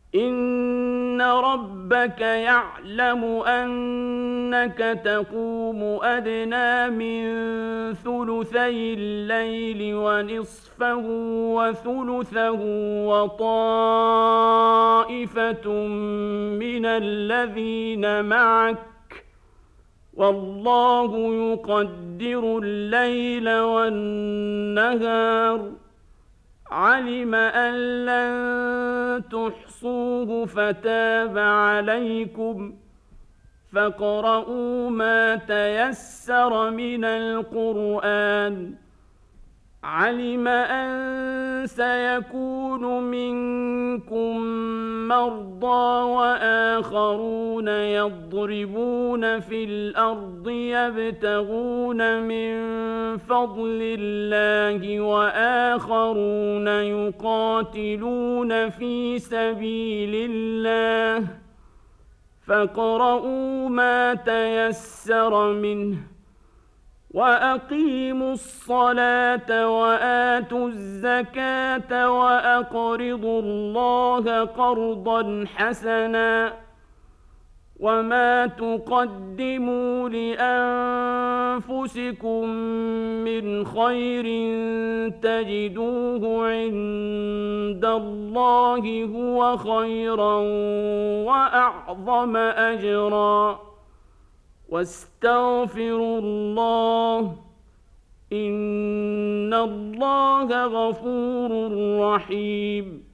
إن ربك يعلم أنك تقوم أدنى من ثلثي الليل ونصفه وثلثه وطائفة من الذين معك والله يقدر الليل والنهار علم أن لن تحصوه فتاب عليكم فاقرؤوا ما تيسر من القرآن علم أن سيكون منكم مرضى وآخرون يضربون في الأرض يبتغون من فضل الله وآخرون يقاتلون في سبيل الله فاقرؤوا ما تيسر منه وأقيموا الصلاة وآتوا الزكاة وأقرضوا الله قرضا حسنا وما تقدموا لأنفسكم من خير تجدوه عند الله هو خيرا وأعظم أجرا واستغفروا الله إن الله غفور رحيم